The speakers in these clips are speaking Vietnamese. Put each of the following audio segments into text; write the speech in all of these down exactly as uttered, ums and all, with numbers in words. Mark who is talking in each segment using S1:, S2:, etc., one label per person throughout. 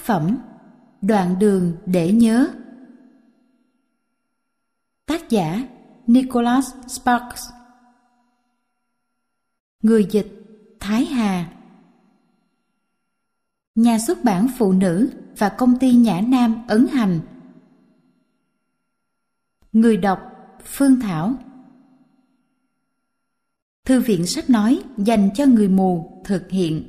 S1: phẩm Đoạn đường để nhớ. Tác giả Nicholas Sparks. Người dịch Thái Hà. Nhà xuất bản Phụ Nữ và công ty Nhã Nam ấn hành. Người đọc Phương Thảo. Thư viện sách nói dành cho người mù thực hiện.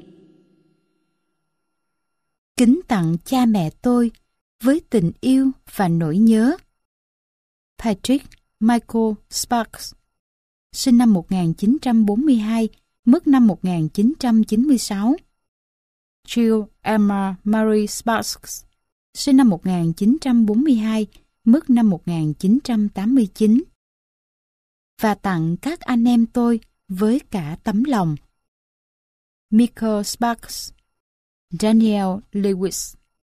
S1: Kính tặng cha mẹ tôi với tình yêu và nỗi nhớ. Patrick Michael Sparks, sinh năm một nghìn chín trăm bốn mươi hai, mất năm một nghìn chín trăm chín mươi sáu. Jill Emma Marie Sparks, sinh năm một nghìn chín trăm bốn mươi hai, mất năm một nghìn chín trăm tám mươi chín. Và tặng các anh em tôi với cả tấm lòng. Michael Sparks, Daniel Lewis.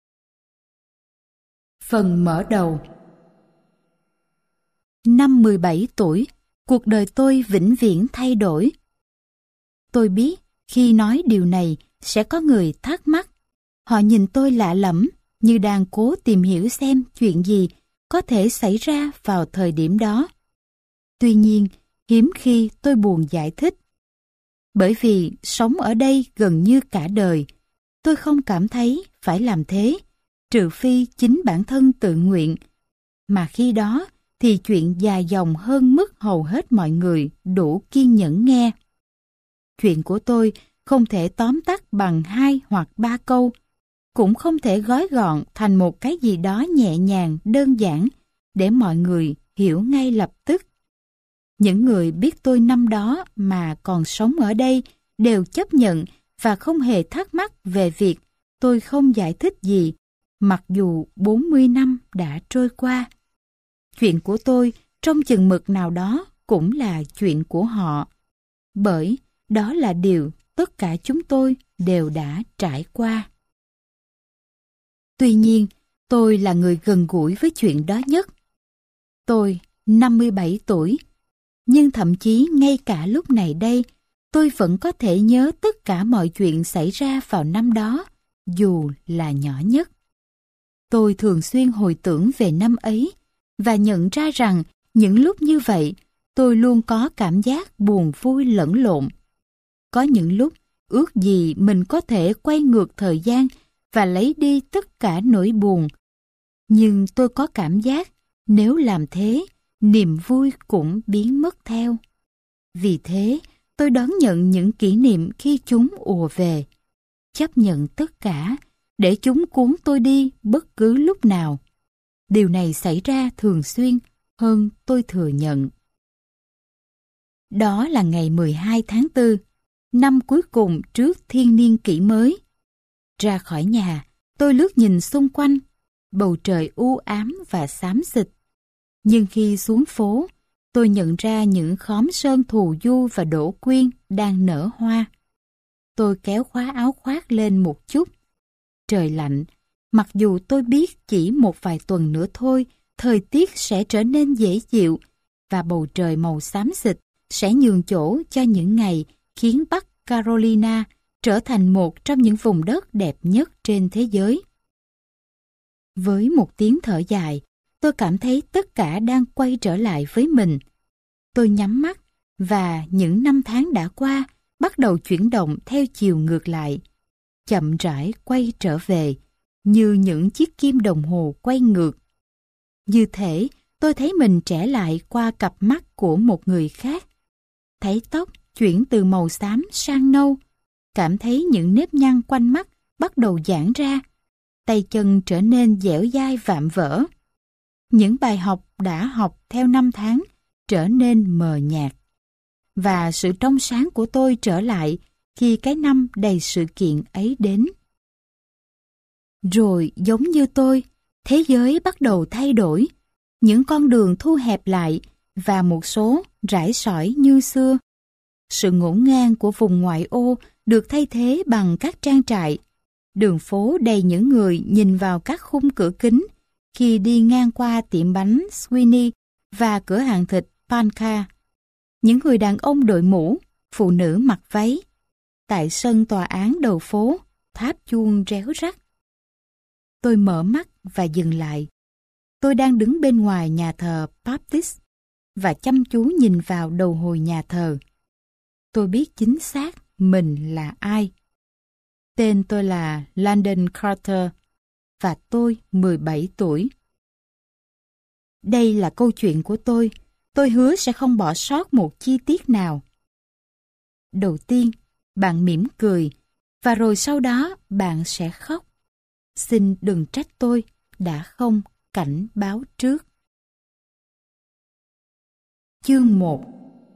S1: Phần mở đầu. Năm mười bảy tuổi, cuộc đời tôi vĩnh viễn thay đổi. Tôi biết khi nói điều này sẽ có người thắc mắc. Họ nhìn tôi lạ lẫm như đang cố tìm hiểu xem chuyện gì có thể xảy ra vào thời điểm đó. Tuy nhiên, hiếm khi tôi buồn giải thích. Bởi vì sống ở đây gần như cả đời, tôi không cảm thấy phải làm thế, trừ phi chính bản thân tự nguyện. Mà khi đó thì chuyện dài dòng hơn mức hầu hết mọi người đủ kiên nhẫn nghe. Chuyện của tôi không thể tóm tắt bằng hai hoặc ba câu, cũng không thể gói gọn thành một cái gì đó nhẹ nhàng, đơn giản để mọi người hiểu ngay lập tức. Những người biết tôi năm đó mà còn sống ở đây đều chấp nhận và không hề thắc mắc về việc tôi không giải thích gì, mặc dù bốn mươi năm đã trôi qua. Chuyện của tôi trong chừng mực nào đó cũng là chuyện của họ, bởi đó là điều tất cả chúng tôi đều đã trải qua. Tuy nhiên, tôi là người gần gũi với chuyện đó nhất. Tôi năm mươi bảy tuổi, nhưng thậm chí ngay cả lúc này đây, tôi vẫn có thể nhớ tất cả mọi chuyện xảy ra vào năm đó, dù là nhỏ nhất. Tôi thường xuyên hồi tưởng về năm ấy và nhận ra rằng những lúc như vậy, tôi luôn có cảm giác buồn vui lẫn lộn. Có những lúc ước gì mình có thể quay ngược thời gian và lấy đi tất cả nỗi buồn. Nhưng tôi có cảm giác nếu làm thế, niềm vui cũng biến mất theo. Vì thế, tôi đón nhận những kỷ niệm khi chúng ùa về, chấp nhận tất cả để chúng cuốn tôi đi bất cứ lúc nào. Điều này xảy ra thường xuyên hơn tôi thừa nhận. Đó là ngày mười hai tháng tư, năm cuối cùng trước thiên niên kỷ mới. Ra khỏi nhà, tôi lướt nhìn xung quanh, bầu trời u ám và xám xịt. Nhưng khi xuống phố, tôi nhận ra những khóm sơn thù du và đỗ quyên đang nở hoa. Tôi kéo khóa áo khoác lên một chút. Trời lạnh, mặc dù tôi biết chỉ một vài tuần nữa thôi, thời tiết sẽ trở nên dễ chịu và bầu trời màu xám xịt sẽ nhường chỗ cho những ngày khiến Bắc Carolina trở thành một trong những vùng đất đẹp nhất trên thế giới. Với một tiếng thở dài, tôi cảm thấy tất cả đang quay trở lại với mình. Tôi nhắm mắt và những năm tháng đã qua bắt đầu chuyển động theo chiều ngược lại, chậm rãi quay trở về, như những chiếc kim đồng hồ quay ngược. Như thể tôi thấy mình trẻ lại qua cặp mắt của một người khác. Thấy tóc chuyển từ màu xám sang nâu, cảm thấy những nếp nhăn quanh mắt bắt đầu giãn ra, tay chân trở nên dẻo dai vạm vỡ. Những bài học đã học theo năm tháng trở nên mờ nhạt. Và sự trong sáng của tôi trở lại khi cái năm đầy sự kiện ấy đến. Rồi giống như tôi, thế giới bắt đầu thay đổi. Những con đường thu hẹp lại và một số rải sỏi như xưa. Sự ngổn ngang của vùng ngoại ô được thay thế bằng các trang trại. Đường phố đầy những người nhìn vào các khung cửa kính khi đi ngang qua tiệm bánh Sweeney và cửa hàng thịt Panca. Những người đàn ông đội mũ, phụ nữ mặc váy. Tại sân tòa án đầu phố, tháp chuông réo rắt. Tôi mở mắt và dừng lại. Tôi đang đứng bên ngoài nhà thờ Baptist và chăm chú nhìn vào đầu hồi nhà thờ. Tôi biết chính xác mình là ai. Tên tôi là Landon Carter và tôi mười bảy tuổi. Đây là câu chuyện của tôi. Tôi hứa sẽ không bỏ sót một chi tiết nào. Đầu tiên, bạn mỉm cười và rồi sau đó bạn sẽ khóc. Xin đừng trách tôi đã không cảnh báo trước. Chương một.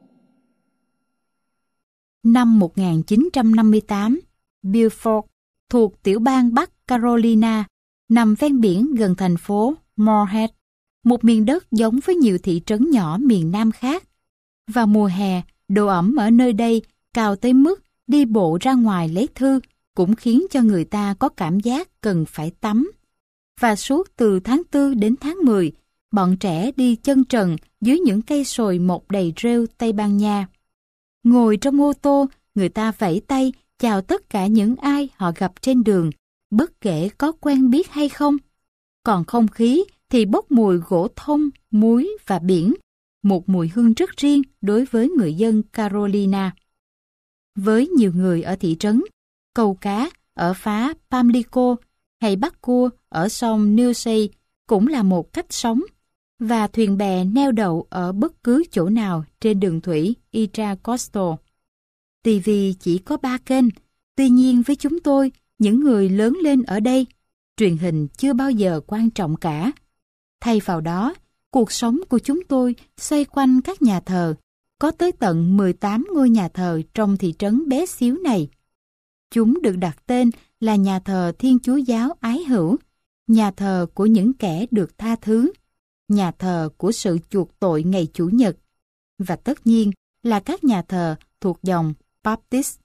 S1: Năm một nghìn chín trăm năm mươi tám, Beaufort, thuộc tiểu bang Bắc Carolina, nằm ven biển gần thành phố Morehead, một miền đất giống với nhiều thị trấn nhỏ miền Nam khác. Vào mùa hè, độ ẩm ở nơi đây cao tới mức đi bộ ra ngoài lấy thư cũng khiến cho người ta có cảm giác cần phải tắm. Và suốt từ tháng tư đến tháng mười, bọn trẻ đi chân trần dưới những cây sồi mọc đầy rêu Tây Ban Nha. Ngồi trong ô tô, người ta vẫy tay chào tất cả những ai họ gặp trên đường, bất kể có quen biết hay không. Còn không khí thì bốc mùi gỗ thông, muối và biển, một mùi hương rất riêng đối với người dân Carolina. Với nhiều người ở thị trấn, câu cá ở phá Pamlico hay bắt cua ở sông Newsay cũng là một cách sống, và thuyền bè neo đậu ở bất cứ chỗ nào trên đường thủy Intracoastal. ti vi chỉ có ba kênh, tuy nhiên với chúng tôi, những người lớn lên ở đây, truyền hình chưa bao giờ quan trọng cả. Thay vào đó, cuộc sống của chúng tôi xoay quanh các nhà thờ, có tới tận mười tám ngôi nhà thờ trong thị trấn bé xíu này. Chúng được đặt tên là nhà thờ Thiên Chúa Giáo Ái Hữu, nhà thờ của những kẻ được tha thứ, nhà thờ của sự chuộc tội ngày Chủ nhật, và tất nhiên là các nhà thờ thuộc dòng Baptist.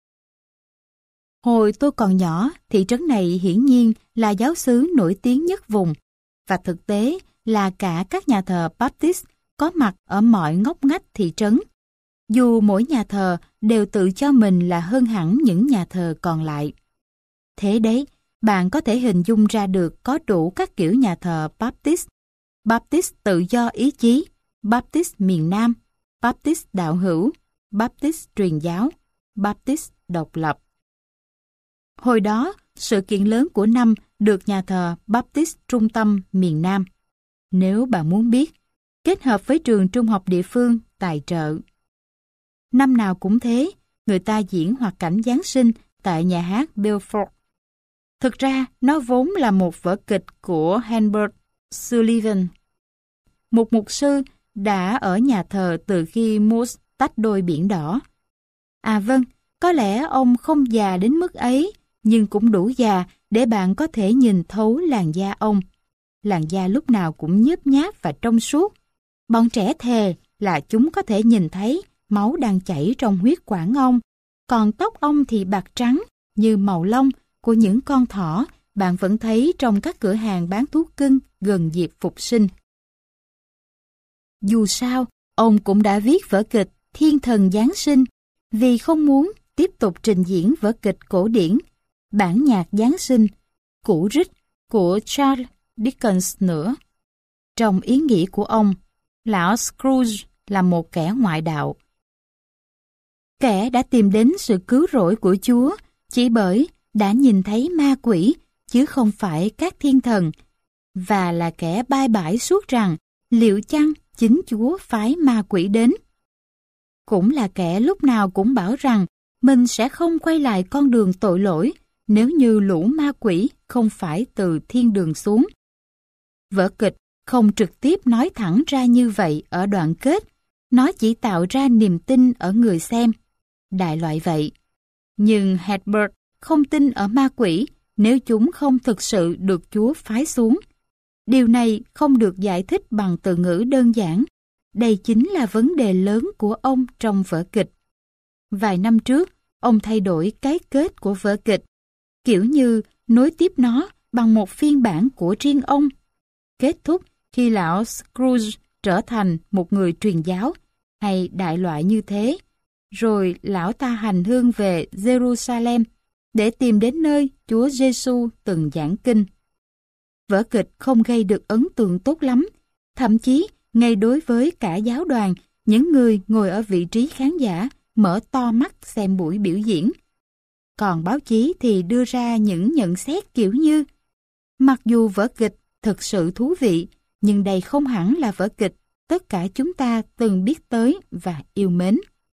S1: Hồi tôi còn nhỏ, thị trấn này hiển nhiên là giáo xứ nổi tiếng nhất vùng, và thực tế là cả các nhà thờ Baptist có mặt ở mọi ngóc ngách thị trấn. Dù mỗi nhà thờ đều tự cho mình là hơn hẳn những nhà thờ còn lại. Thế đấy, bạn có thể hình dung ra được có đủ các kiểu nhà thờ Baptist: Baptist tự do ý chí, Baptist miền Nam, Baptist đạo hữu, Baptist truyền giáo, Baptist độc lập. Hồi đó, sự kiện lớn của năm được nhà thờ Baptist trung tâm miền Nam, nếu bạn muốn biết, kết hợp với trường trung học địa phương tài trợ. Năm nào cũng thế, người ta diễn hoạt cảnh Giáng sinh tại nhà hát Beaufort. Thực ra, nó vốn là một vở kịch của Herbert Sullivan, một mục sư đã ở nhà thờ từ khi Moose tách đôi biển đỏ. À vâng, có lẽ ông không già đến mức ấy, nhưng cũng đủ già để bạn có thể nhìn thấu làn da ông. Làn da lúc nào cũng nhớp nháp và trong suốt. Bọn trẻ thề là chúng có thể nhìn thấy máu đang chảy trong huyết quản ông, còn tóc ông thì bạc trắng như màu lông của những con thỏ bạn vẫn thấy trong các cửa hàng bán thú cưng gần dịp phục sinh. Dù sao, ông cũng đã viết vở kịch Thiên thần Giáng sinh vì không muốn tiếp tục trình diễn vở kịch cổ điển Bản nhạc Giáng sinh, cũ rích của Charles Dickens nữa. Trong ý nghĩ của ông, lão Scrooge là một kẻ ngoại đạo. Kẻ đã tìm đến sự cứu rỗi của Chúa chỉ bởi đã nhìn thấy ma quỷ chứ không phải các thiên thần, và là kẻ bai bãi suốt rằng liệu chăng chính Chúa phái ma quỷ đến. Cũng là kẻ lúc nào cũng bảo rằng mình sẽ không quay lại con đường tội lỗi nếu như lũ ma quỷ không phải từ thiên đường xuống. Vở kịch không trực tiếp nói thẳng ra như vậy ở đoạn kết, nó chỉ tạo ra niềm tin ở người xem. Đại loại vậy. Nhưng Herbert không tin ở ma quỷ nếu chúng không thực sự được Chúa phái xuống. Điều này không được giải thích bằng từ ngữ đơn giản. Đây chính là vấn đề lớn của ông trong vở kịch. Vài năm trước, ông thay đổi cái kết của vở kịch, kiểu như nối tiếp nó bằng một phiên bản của riêng ông. Kết thúc khi lão Scrooge trở thành một người truyền giáo, hay đại loại như thế. Rồi lão ta hành hương về Jerusalem để tìm đến nơi Chúa Giêsu từng giảng kinh. vở kịch không gây được ấn tượng tốt lắm. Thậm chí, ngay đối với cả giáo đoàn, những người ngồi ở vị trí khán giả mở to mắt xem buổi biểu diễn. Còn báo chí thì đưa ra những nhận xét kiểu như: mặc dù vở kịch thực sự thú vị, nhưng đây không hẳn là vở kịch tất cả chúng ta từng biết tới và yêu mến.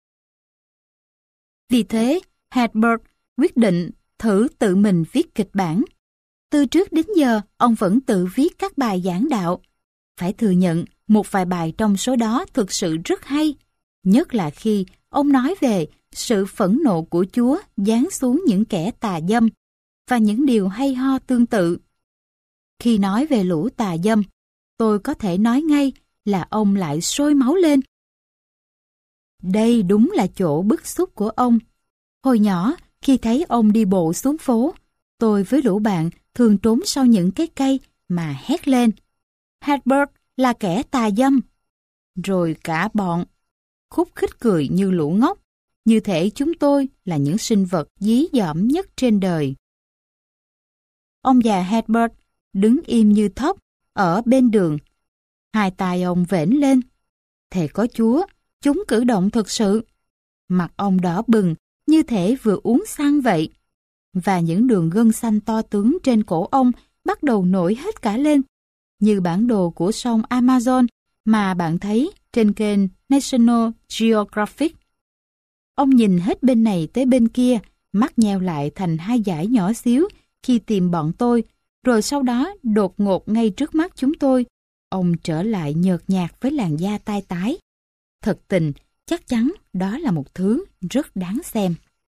S1: Vì thế, Hedberg quyết định thử tự mình viết kịch bản. Từ trước đến giờ, ông vẫn tự viết các bài giảng đạo. Phải thừa nhận, một vài bài trong số đó thực sự rất hay, nhất là khi ông nói về sự phẫn nộ của Chúa giáng xuống những kẻ tà dâm và những điều hay ho tương tự. Khi nói về lũ tà dâm, tôi có thể nói ngay là ông lại sôi máu lên. Đây đúng là chỗ bức xúc của ông. Hồi nhỏ, khi thấy ông đi bộ xuống phố, tôi với lũ bạn thường trốn sau những cái cây mà hét lên: Hedberg là kẻ tà dâm. Rồi cả bọn khúc khích cười như lũ ngốc, như thể chúng tôi là những sinh vật dí dỏm nhất trên đời. Ông già Hedberg đứng im như thóc ở bên đường. Hai tay ông vểnh lên. Thề có Chúa, chúng cử động thực sự. Mặt ông đỏ bừng, như thể vừa uống xăng vậy. Và những đường gân xanh to tướng trên cổ ông bắt đầu nổi hết cả lên, như bản đồ của sông Amazon mà bạn thấy trên kênh National Geographic. Ông nhìn hết bên này tới bên kia, mắt nheo lại thành hai dải nhỏ xíu khi tìm bọn tôi, rồi sau đó đột ngột ngay trước mắt chúng tôi, ông trở lại nhợt nhạt với làn da tai tái. Thật tình, chắc chắn đó là một thứ rất đáng xem.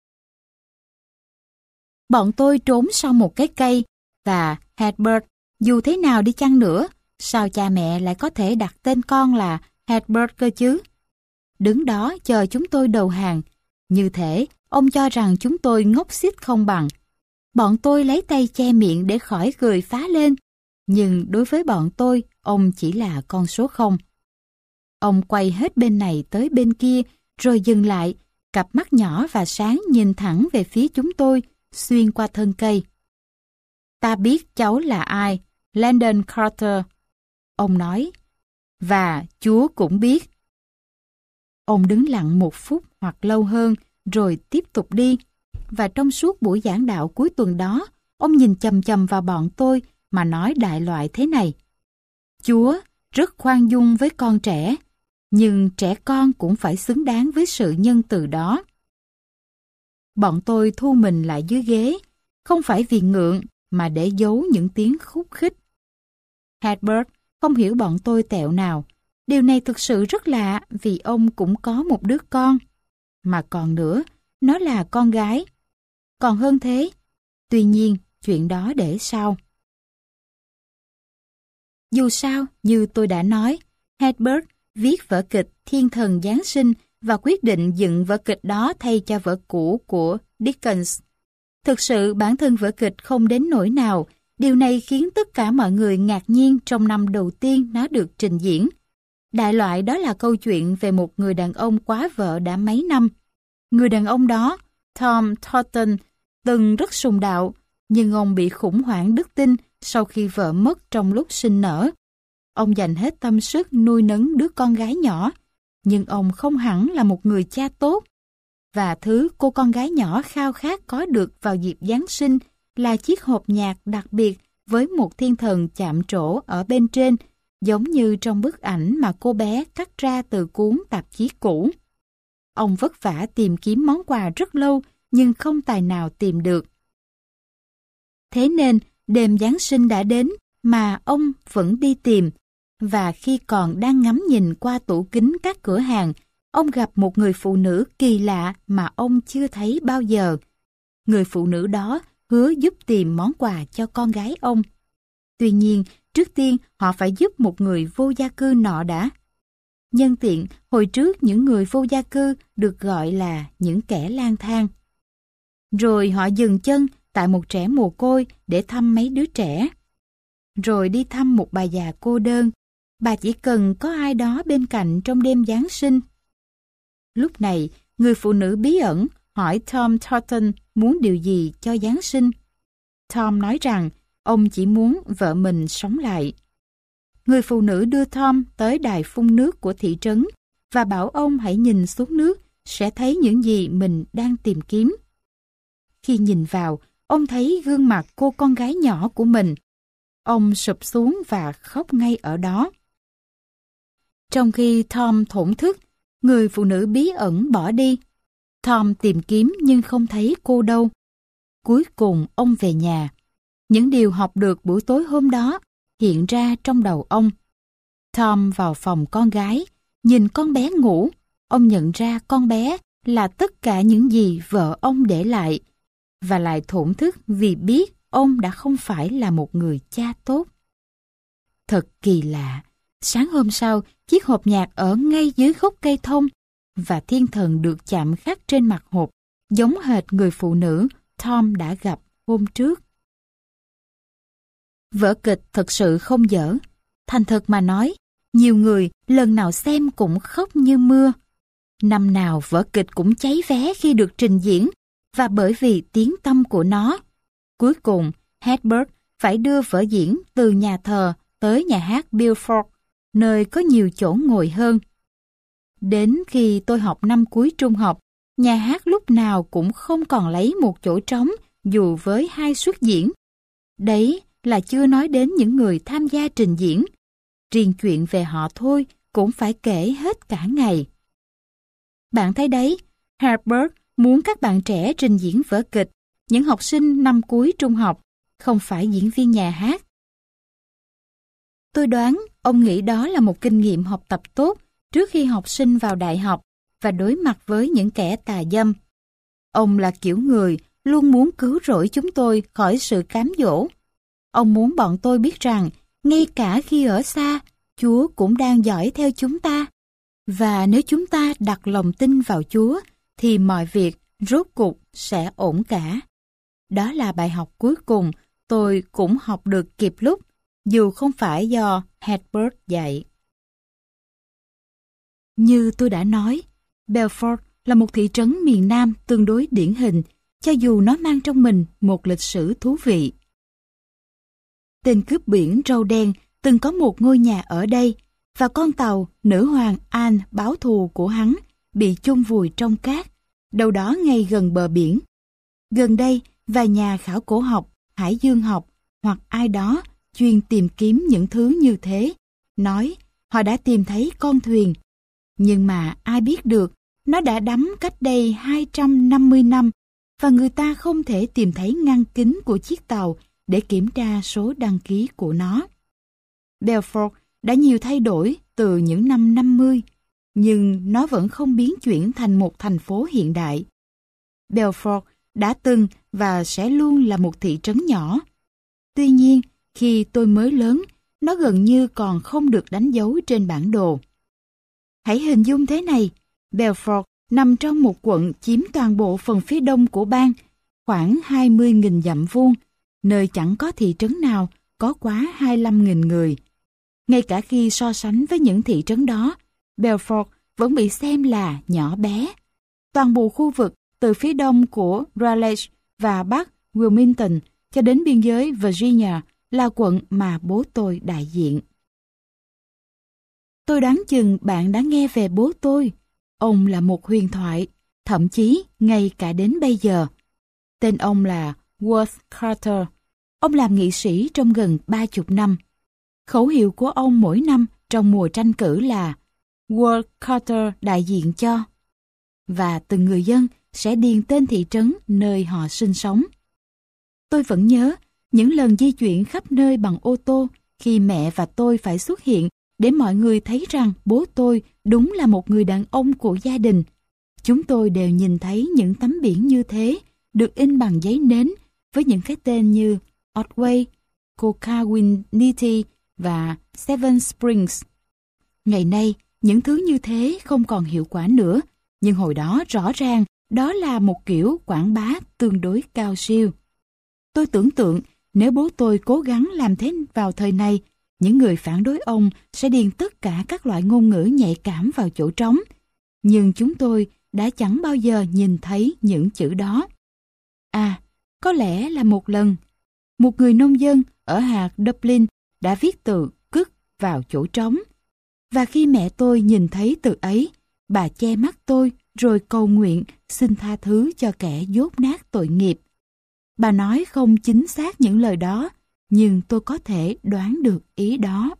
S1: Bọn tôi trốn sau một cái cây, và Hedberg, dù thế nào đi chăng nữa, sao cha mẹ lại có thể đặt tên con là Hedberg cơ chứ? Đứng đó chờ chúng tôi đầu hàng, như thể ông cho rằng chúng tôi ngốc xít không bằng. Bọn tôi lấy tay che miệng để khỏi cười phá lên, nhưng đối với bọn tôi, ông chỉ là con số không. Ông quay hết bên này tới bên kia, rồi dừng lại, cặp mắt nhỏ và sáng nhìn thẳng về phía chúng tôi, xuyên qua thân cây. Ta biết cháu là ai, Landon Carter, ông nói, và Chúa cũng biết. Ông đứng lặng một phút hoặc lâu hơn, rồi tiếp tục đi. Và trong suốt buổi giảng đạo cuối tuần đó, ông nhìn chằm chằm vào bọn tôi mà nói đại loại thế này: Chúa rất khoan dung với con trẻ, nhưng trẻ con cũng phải xứng đáng với sự nhân từ đó. Bọn tôi thu mình lại dưới ghế, không phải vì ngượng mà để giấu những tiếng khúc khích. Hedberg không hiểu bọn tôi tẹo nào. Điều này thực sự rất lạ vì ông cũng có một đứa con. Mà còn nữa, nó là con gái. Còn hơn thế, tuy nhiên, chuyện đó để sau. Dù sao, như tôi đã nói, Hedberg viết vở kịch Thiên thần Giáng sinh và quyết định dựng vở kịch đó thay cho vở cũ của Dickens. Thực sự bản thân vở kịch không đến nỗi nào, điều này khiến tất cả mọi người ngạc nhiên trong năm đầu tiên nó được trình diễn. Đại loại đó là câu chuyện về một người đàn ông quá vợ đã mấy năm. Người đàn ông đó, Tom Thornton, từng rất sùng đạo, nhưng ông bị khủng hoảng đức tin sau khi vợ mất trong lúc sinh nở. Ông dành hết tâm sức nuôi nấng đứa con gái nhỏ, nhưng ông không hẳn là một người cha tốt. Và thứ cô con gái nhỏ khao khát có được vào dịp Giáng sinh là chiếc hộp nhạc đặc biệt với một thiên thần chạm trổ ở bên trên, giống như trong bức ảnh mà cô bé cắt ra từ cuốn tạp chí cũ. Ông vất vả tìm kiếm món quà rất lâu nhưng không tài nào tìm được. Thế nên đêm Giáng sinh đã đến mà ông vẫn đi tìm, và khi còn đang ngắm nhìn qua tủ kính các cửa hàng, ông gặp một người phụ nữ kỳ lạ mà ông chưa thấy bao giờ. Người phụ nữ đó hứa giúp tìm món quà cho con gái ông. Tuy nhiên, trước tiên họ phải giúp một người vô gia cư nọ đã. Nhân tiện, hồi trước những người vô gia cư được gọi là những kẻ lang thang. Rồi họ dừng chân tại một trẻ mồ côi để thăm mấy đứa trẻ. Rồi đi thăm một bà già cô đơn. Bà chỉ cần có ai đó bên cạnh trong đêm Giáng sinh. Lúc này, người phụ nữ bí ẩn hỏi Tom Thornton muốn điều gì cho Giáng sinh. Tom nói rằng ông chỉ muốn vợ mình sống lại. Người phụ nữ đưa Tom tới đài phun nước của thị trấn và bảo ông hãy nhìn xuống nước sẽ thấy những gì mình đang tìm kiếm. Khi nhìn vào, ông thấy gương mặt cô con gái nhỏ của mình. Ông sụp xuống và khóc ngay ở đó. Trong khi Tom thổn thức, người phụ nữ bí ẩn bỏ đi. Tom tìm kiếm nhưng không thấy cô đâu. Cuối cùng ông về nhà. Những điều học được buổi tối hôm đó hiện ra trong đầu ông. Tom vào phòng con gái, nhìn con bé ngủ. Ông nhận ra con bé là tất cả những gì vợ ông để lại, và lại thổn thức vì biết ông đã không phải là một người cha tốt. Thật kỳ lạ, sáng hôm sau, chiếc hộp nhạc ở ngay dưới gốc cây thông, và thiên thần được chạm khắc trên mặt hộp, giống hệt người phụ nữ Tom đã gặp hôm trước. Vở kịch thật sự không dở. Thành thật mà nói, nhiều người lần nào xem cũng khóc như mưa. Năm nào vở kịch cũng cháy vé khi được trình diễn, và bởi vì tiếng tăm của nó. Cuối cùng, Hedberg phải đưa vở diễn từ nhà thờ tới nhà hát Beaufort, nơi có nhiều chỗ ngồi hơn. Đến khi tôi học năm cuối trung học, nhà hát lúc nào cũng không còn lấy một chỗ trống dù với hai suất diễn. Đấy là chưa nói đến những người tham gia trình diễn. Riêng chuyện về họ thôi cũng phải kể hết cả ngày. Bạn thấy đấy, Hedberg muốn các bạn trẻ trình diễn vở kịch, những học sinh năm cuối trung học, không phải diễn viên nhà hát. Tôi đoán ông nghĩ đó là một kinh nghiệm học tập tốt trước khi học sinh vào đại học và đối mặt với những kẻ tà dâm. Ông là kiểu người luôn muốn cứu rỗi chúng tôi khỏi sự cám dỗ. Ông muốn bọn tôi biết rằng, ngay cả khi ở xa, Chúa cũng đang dõi theo chúng ta. Và nếu chúng ta đặt lòng tin vào Chúa, thì mọi việc rốt cuộc sẽ ổn cả. Đó là bài học cuối cùng tôi cũng học được kịp lúc, dù không phải do Hedberg dạy. Như tôi đã nói, Beaufort là một thị trấn miền Nam tương đối điển hình, cho dù nó mang trong mình một lịch sử thú vị. Tên cướp biển râu đen từng có một ngôi nhà ở đây, và con tàu nữ hoàng Anne báo thù của hắn bị chôn vùi trong cát, đâu đó ngay gần bờ biển. Gần đây, vài nhà khảo cổ học, hải dương học hoặc ai đó chuyên tìm kiếm những thứ như thế, nói họ đã tìm thấy con thuyền. Nhưng mà ai biết được, nó đã đắm cách đây hai trăm năm mươi năm, và người ta không thể tìm thấy ngăn kính của chiếc tàu để kiểm tra số đăng ký của nó. Beaufort đã nhiều thay đổi từ những năm năm mươi, nhưng nó vẫn không biến chuyển thành một thành phố hiện đại. Beaufort đã từng và sẽ luôn là một thị trấn nhỏ. Tuy nhiên, khi tôi mới lớn, nó gần như còn không được đánh dấu trên bản đồ. Hãy hình dung thế này, Beaufort nằm trong một quận chiếm toàn bộ phần phía đông của bang, khoảng hai mươi nghìn dặm vuông, nơi chẳng có thị trấn nào có quá hai mươi lăm nghìn người. Ngay cả khi so sánh với những thị trấn đó, Beaufort vẫn bị xem là nhỏ bé. Toàn bộ khu vực từ phía đông của Raleigh và bắc Wilmington cho đến biên giới Virginia là quận mà bố tôi đại diện. Tôi đoán chừng bạn đã nghe về bố tôi. Ông là một huyền thoại, thậm chí ngay cả đến bây giờ. Tên ông là Worth Carter. Ông làm nghị sĩ trong gần ba chục năm. Khẩu hiệu của ông mỗi năm trong mùa tranh cử là Worth Carter đại diện cho. Và từng người dân sẽ điền tên thị trấn nơi họ sinh sống. Tôi vẫn nhớ những lần di chuyển khắp nơi bằng ô tô khi mẹ và tôi phải xuất hiện để mọi người thấy rằng bố tôi đúng là một người đàn ông của gia đình. Chúng tôi đều nhìn thấy những tấm biển như thế được in bằng giấy nến với những cái tên như Otway, Cokawinnity và Seven Springs. Ngày nay, những thứ như thế không còn hiệu quả nữa, nhưng hồi đó rõ ràng đó là một kiểu quảng bá tương đối cao siêu. Tôi tưởng tượng nếu bố tôi cố gắng làm thế vào thời này, những người phản đối ông sẽ điền tất cả các loại ngôn ngữ nhạy cảm vào chỗ trống. Nhưng chúng tôi đã chẳng bao giờ nhìn thấy những chữ đó. À, có lẽ là một lần, một người nông dân ở hạt Dublin đã viết từ cức vào chỗ trống. Và khi mẹ tôi nhìn thấy từ ấy, bà che mắt tôi rồi cầu nguyện xin tha thứ cho kẻ dốt nát tội nghiệp. Bà nói không chính xác những lời đó, nhưng tôi có thể đoán được ý đó.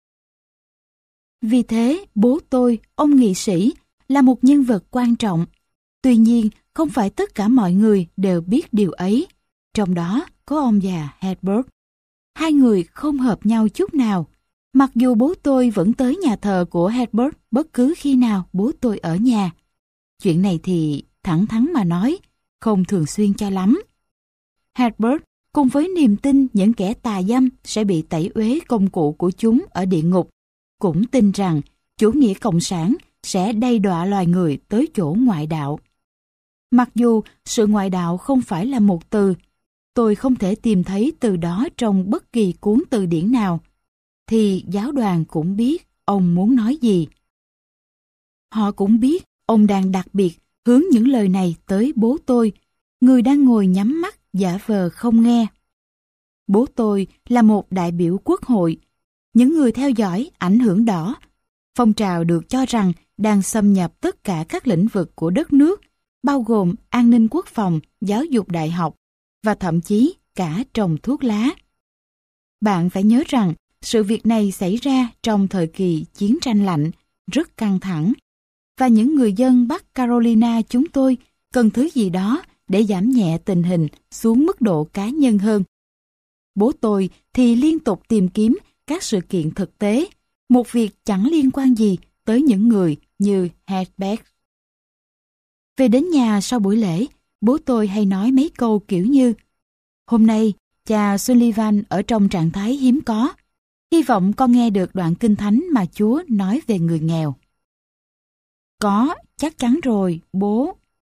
S1: Vì thế, bố tôi, ông nghị sĩ, là một nhân vật quan trọng. Tuy nhiên, không phải tất cả mọi người đều biết điều ấy. Trong đó có ông già Hedberg. Hai người không hợp nhau chút nào. Mặc dù bố tôi vẫn tới nhà thờ của Hedberg bất cứ khi nào bố tôi ở nhà. Chuyện này thì thẳng thắn mà nói, không thường xuyên cho lắm. Hedberg cùng với niềm tin những kẻ tà dâm sẽ bị tẩy uế công cụ của chúng ở địa ngục, cũng tin rằng chủ nghĩa cộng sản sẽ đày đọa loài người tới chỗ ngoại đạo. Mặc dù sự ngoại đạo không phải là một từ, tôi không thể tìm thấy từ đó trong bất kỳ cuốn từ điển nào, thì giáo đoàn cũng biết ông muốn nói gì. Họ cũng biết ông đang đặc biệt hướng những lời này tới bố tôi, người đang ngồi nhắm mắt giả vờ không nghe. Bố tôi là một đại biểu quốc hội. Những người theo dõi ảnh hưởng đỏ. Phong trào được cho rằng đang xâm nhập tất cả các lĩnh vực của đất nước, bao gồm an ninh quốc phòng, giáo dục đại học và thậm chí cả trồng thuốc lá. Bạn phải nhớ rằng sự việc này xảy ra trong thời kỳ chiến tranh lạnh, rất căng thẳng, và những người dân Bắc Carolina chúng tôi cần thứ gì đó để giảm nhẹ tình hình xuống mức độ cá nhân hơn. Bố tôi thì liên tục tìm kiếm các sự kiện thực tế, một việc chẳng liên quan gì tới những người như Hedberg. Về đến nhà sau buổi lễ, bố tôi hay nói mấy câu kiểu như: "Hôm nay, cha Sullivan ở trong trạng thái hiếm có. Hy vọng con nghe được đoạn kinh thánh mà Chúa nói về người nghèo." "Có, chắc chắn rồi, bố."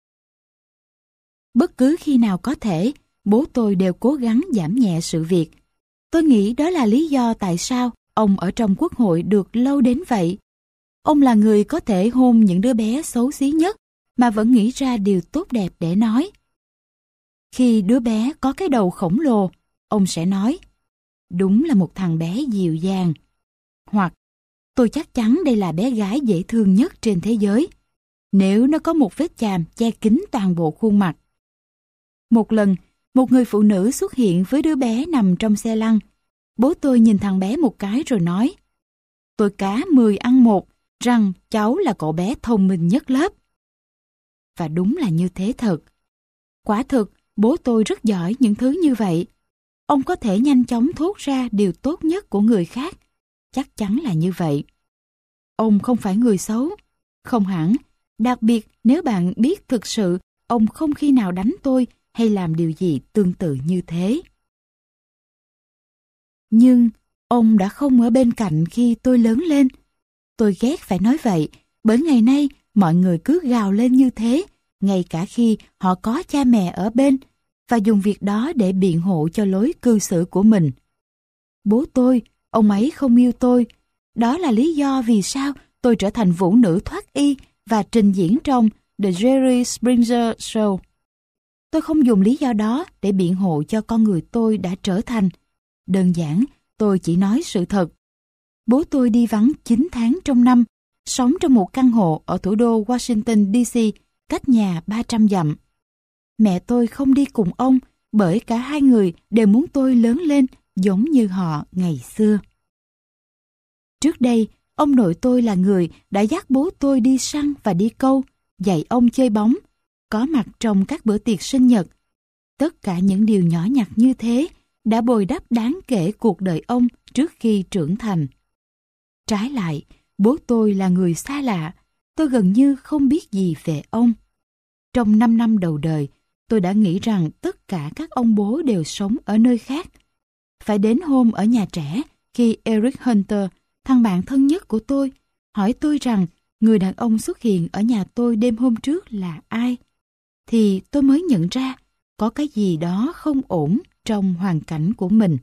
S1: Bất cứ khi nào có thể, bố tôi đều cố gắng giảm nhẹ sự việc. Tôi nghĩ đó là lý do tại sao ông ở trong quốc hội được lâu đến vậy. Ông là người có thể hôn những đứa bé xấu xí nhất mà vẫn nghĩ ra điều tốt đẹp để nói. Khi đứa bé có cái đầu khổng lồ, ông sẽ nói: "Đúng là một thằng bé dịu dàng." Hoặc: "Tôi chắc chắn đây là bé gái dễ thương nhất trên thế giới, nếu nó có một vết chàm che kín toàn bộ khuôn mặt." Một lần, một người phụ nữ xuất hiện với đứa bé nằm trong xe lăn. Bố tôi nhìn thằng bé một cái rồi nói: "Tôi cá mười ăn một rằng cháu là cậu bé thông minh nhất lớp." Và đúng là như thế thật. Quả thực, bố tôi rất giỏi những thứ như vậy. Ông có thể nhanh chóng thốt ra điều tốt nhất của người khác. Chắc chắn là như vậy. Ông không phải người xấu. Không hẳn. Đặc biệt nếu bạn biết thực sự ông không khi nào đánh tôi hay làm điều gì tương tự như thế. Nhưng ông đã không ở bên cạnh khi tôi lớn lên. Tôi ghét phải nói vậy, bởi ngày nay mọi người cứ gào lên như thế, ngay cả khi họ có cha mẹ ở bên, và dùng việc đó để biện hộ cho lối cư xử của mình. Bố tôi, ông ấy không yêu tôi. Đó là lý do vì sao tôi trở thành vũ nữ thoát y và trình diễn trong The Jerry Springer Show. Tôi không dùng lý do đó để biện hộ cho con người tôi đã trở thành. Đơn giản, tôi chỉ nói sự thật. Bố tôi đi vắng chín tháng trong năm, sống trong một căn hộ ở thủ đô Washington đê xê, cách nhà ba trăm dặm. Mẹ tôi không đi cùng ông bởi cả hai người đều muốn tôi lớn lên giống như họ ngày xưa. Trước đây, ông nội tôi là người đã dắt bố tôi đi săn và đi câu, dạy ông chơi bóng, có mặt trong các bữa tiệc sinh nhật. Tất cả những điều nhỏ nhặt như thế đã bồi đắp đáng kể cuộc đời ông trước khi trưởng thành. Trái lại, bố tôi là người xa lạ, tôi gần như không biết gì về ông. Trong năm năm đầu đời, tôi đã nghĩ rằng tất cả các ông bố đều sống ở nơi khác. Phải đến hôm ở nhà trẻ, khi Eric Hunter, thằng bạn thân nhất của tôi, hỏi tôi rằng người đàn ông xuất hiện ở nhà tôi đêm hôm trước là ai, thì tôi mới nhận ra có cái gì đó không ổn trong hoàn cảnh của mình.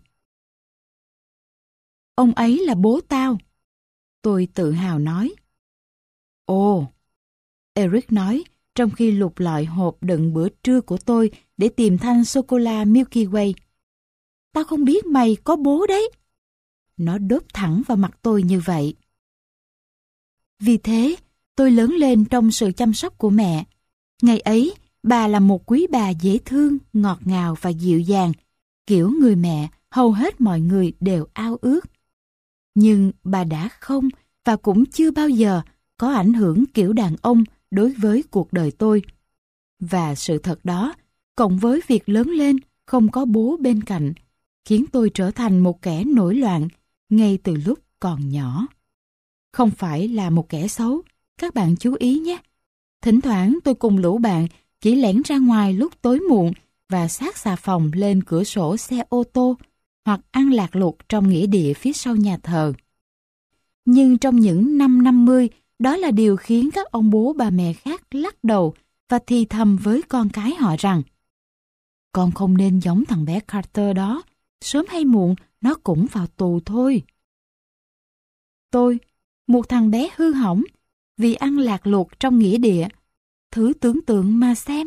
S1: "Ông ấy là bố tao," tôi tự hào nói. "Ồ," Eric nói, trong khi lục lọi hộp đựng bữa trưa của tôi để tìm thanh sô-cô-la Milky Way. tao không biết mày có bố đấy. Nó đốt thẳng vào mặt tôi như vậy. Vì thế, tôi lớn lên trong sự chăm sóc của mẹ. Ngày ấy, bà là một quý bà dễ thương, ngọt ngào và dịu dàng, kiểu người mẹ hầu hết mọi người đều ao ước. Nhưng bà đã không và cũng chưa bao giờ có ảnh hưởng kiểu đàn ông đối với cuộc đời tôi. Và sự thật đó, cộng với việc lớn lên không có bố bên cạnh, khiến tôi trở thành một kẻ nổi loạn ngay từ lúc còn nhỏ. Không phải là một kẻ xấu, các bạn chú ý nhé. Thỉnh thoảng tôi cùng lũ bạn chỉ lẻn ra ngoài lúc tối muộn và xát xà phòng lên cửa sổ xe ô tô hoặc ăn lạc luộc trong nghĩa địa phía sau nhà thờ. Nhưng trong những năm năm mươi, đó là điều khiến các ông bố bà mẹ khác lắc đầu và thì thầm với con cái họ rằng con không nên giống thằng bé Carter đó, sớm hay muộn nó cũng vào tù thôi. Tôi, một thằng bé hư hỏng, vì ăn lạc luộc trong nghĩa địa, thử tưởng tượng mà xem.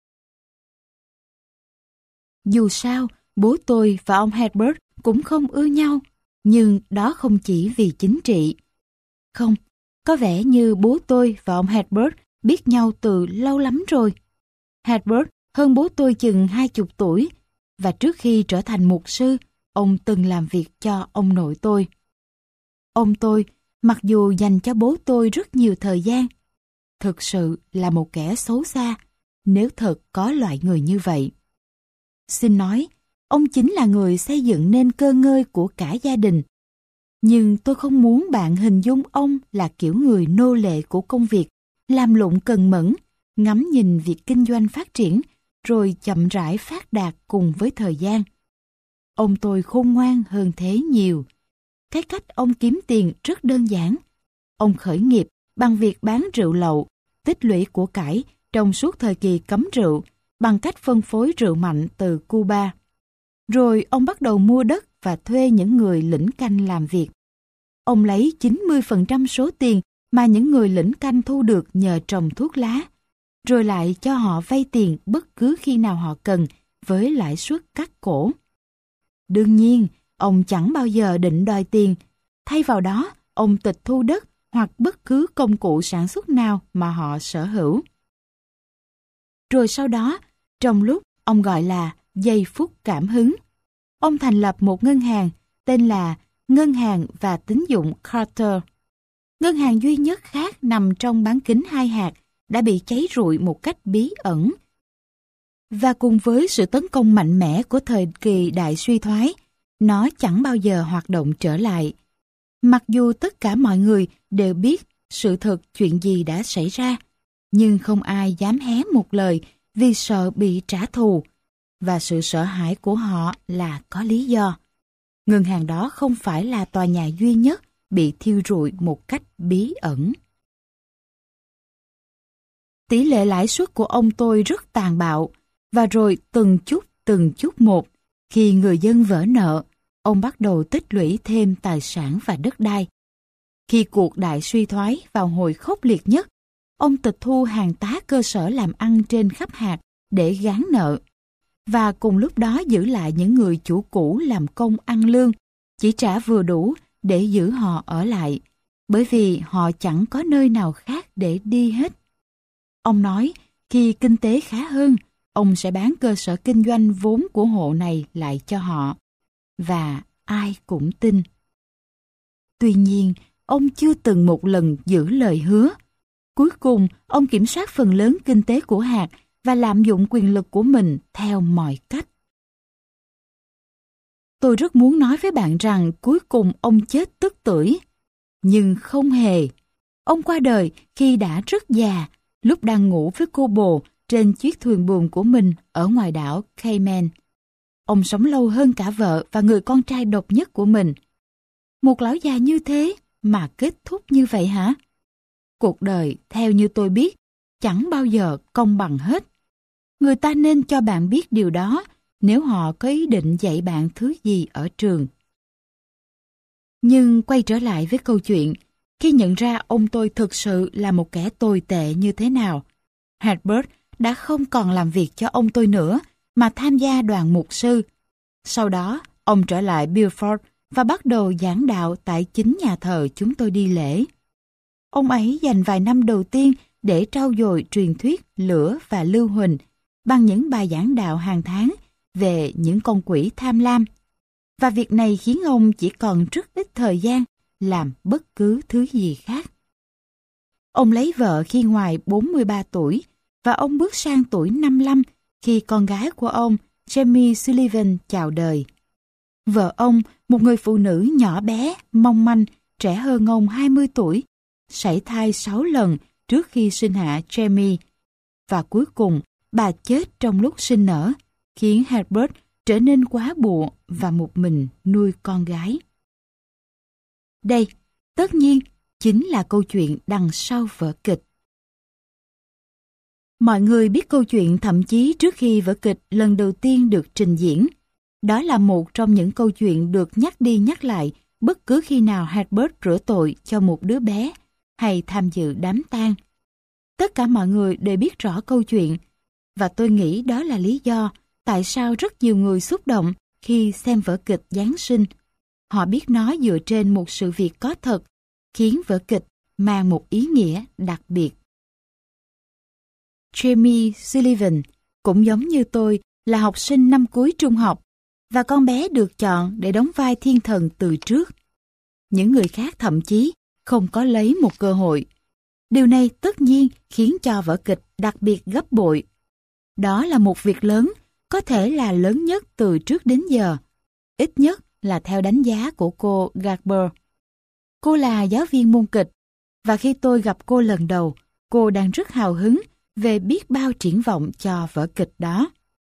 S1: Dù sao, bố tôi và ông Herbert cũng không ưa nhau, nhưng đó không chỉ vì chính trị. Không, có vẻ như bố tôi và ông Herbert biết nhau từ lâu lắm rồi. Herbert hơn bố tôi chừng hai chục tuổi, và trước khi trở thành mục sư, ông từng làm việc cho ông nội tôi. Ông tôi, mặc dù dành cho bố tôi rất nhiều thời gian, thực sự là một kẻ xấu xa, nếu thật có loại người như vậy. Xin nói, ông chính là người xây dựng nên cơ ngơi của cả gia đình. Nhưng tôi không muốn bạn hình dung ông là kiểu người nô lệ của công việc, làm lụng cần mẫn, ngắm nhìn việc kinh doanh phát triển, rồi chậm rãi phát đạt cùng với thời gian. Ông tôi khôn ngoan hơn thế nhiều. Cái cách ông kiếm tiền rất đơn giản. Ông khởi nghiệp bằng việc bán rượu lậu, tích lũy của cải trong suốt thời kỳ cấm rượu, bằng cách phân phối rượu mạnh từ Cuba. Rồi ông bắt đầu mua đất và thuê những người lĩnh canh làm việc. Ông lấy chín mươi phần trăm số tiền mà những người lĩnh canh thu được nhờ trồng thuốc lá, rồi lại cho họ vay tiền bất cứ khi nào họ cần với lãi suất cắt cổ. Đương nhiên, ông chẳng bao giờ định đòi tiền. Thay vào đó, ông tịch thu đất hoặc bất cứ công cụ sản xuất nào mà họ sở hữu. Rồi sau đó, trong lúc ông gọi là giây phút cảm hứng, ông thành lập một ngân hàng tên là Ngân hàng và Tín dụng Carter. Ngân hàng duy nhất khác nằm trong bán kính hai hạt đã bị cháy rụi một cách bí ẩn. Và cùng với sự tấn công mạnh mẽ của thời kỳ đại suy thoái, nó chẳng bao giờ hoạt động trở lại. Mặc dù tất cả mọi người đều biết sự thật chuyện gì đã xảy ra, nhưng không ai dám hé một lời vì sợ bị trả thù, và sự sợ hãi của họ là có lý do. Ngân hàng đó không phải là tòa nhà duy nhất bị thiêu rụi một cách bí ẩn. Tỷ lệ lãi suất của ông tôi rất tàn bạo, và rồi từng chút từng chút một, khi người dân vỡ nợ, ông bắt đầu tích lũy thêm tài sản và đất đai. Khi cuộc đại suy thoái vào hồi khốc liệt nhất, ông tịch thu hàng tá cơ sở làm ăn trên khắp hạt để gán nợ, và cùng lúc đó giữ lại những người chủ cũ làm công ăn lương, chỉ trả vừa đủ để giữ họ ở lại, bởi vì họ chẳng có nơi nào khác để đi hết. Ông nói, khi kinh tế khá hơn, ông sẽ bán cơ sở kinh doanh vốn của hộ này lại cho họ. Và ai cũng tin. Tuy nhiên, ông chưa từng một lần giữ lời hứa. Cuối cùng, ông kiểm soát phần lớn kinh tế của hạt và lạm dụng quyền lực của mình theo mọi cách. Tôi rất muốn nói với bạn rằng cuối cùng ông chết tức tưởi. Nhưng không hề. Ông qua đời khi đã rất già, lúc đang ngủ với cô bồ trên chiếc thuyền buồm của mình ở ngoài đảo Cayman. Ông sống lâu hơn cả vợ và người con trai độc nhất của mình. Một lão già như thế mà kết thúc như vậy hả? Cuộc đời, theo như tôi biết, chẳng bao giờ công bằng hết. Người ta nên cho bạn biết điều đó nếu họ có ý định dạy bạn thứ gì ở trường. Nhưng quay trở lại với câu chuyện, khi nhận ra ông tôi thực sự là một kẻ tồi tệ như thế nào, Herbert đã không còn làm việc cho ông tôi nữa mà tham gia đoàn mục sư. Sau đó, Ông trở lại Beaufort và bắt đầu giảng đạo tại chính nhà thờ chúng tôi đi lễ. Ông ấy dành vài năm đầu tiên để trau dồi truyền thuyết lửa và lưu huỳnh bằng những bài giảng đạo hàng tháng về những con quỷ tham lam. Và việc này khiến ông chỉ còn rất ít thời gian làm bất cứ thứ gì khác. Ông lấy vợ khi ngoài bốn mươi ba tuổi và ông bước sang tuổi năm mươi lăm khi con gái của ông, Jamie Sullivan, chào đời. Vợ ông, một người phụ nữ nhỏ bé, mong manh, trẻ hơn ông hai mươi tuổi, sảy thai sáu lần trước khi sinh hạ Jamie. Và cuối cùng, bà chết trong lúc sinh nở, khiến Herbert trở nên quá bụa và một mình nuôi con gái. Đây, tất nhiên, chính là câu chuyện đằng sau vở kịch. Mọi người biết câu chuyện thậm chí trước khi vở kịch lần đầu tiên được trình diễn. Đó là một trong những câu chuyện được nhắc đi nhắc lại bất cứ khi nào Herbert rửa tội cho một đứa bé hay tham dự đám tang. Tất cả mọi người đều biết rõ câu chuyện, và tôi nghĩ đó là lý do tại sao rất nhiều người xúc động khi xem vở kịch Giáng sinh. Họ biết nó dựa trên một sự việc có thật, khiến vở kịch mang một ý nghĩa đặc biệt. Jamie Sullivan cũng giống như tôi là học sinh năm cuối trung học, và con bé được chọn để đóng vai thiên thần từ trước. Những người khác thậm chí không có lấy một cơ hội. Điều này tất nhiên khiến cho vở kịch đặc biệt gấp bội. Đó là một việc lớn, có thể là lớn nhất từ trước đến giờ, ít nhất là theo đánh giá của cô Garber. Cô là giáo viên môn kịch, và khi tôi gặp cô lần đầu, cô đang rất hào hứng về biết bao triển vọng cho vở kịch đó.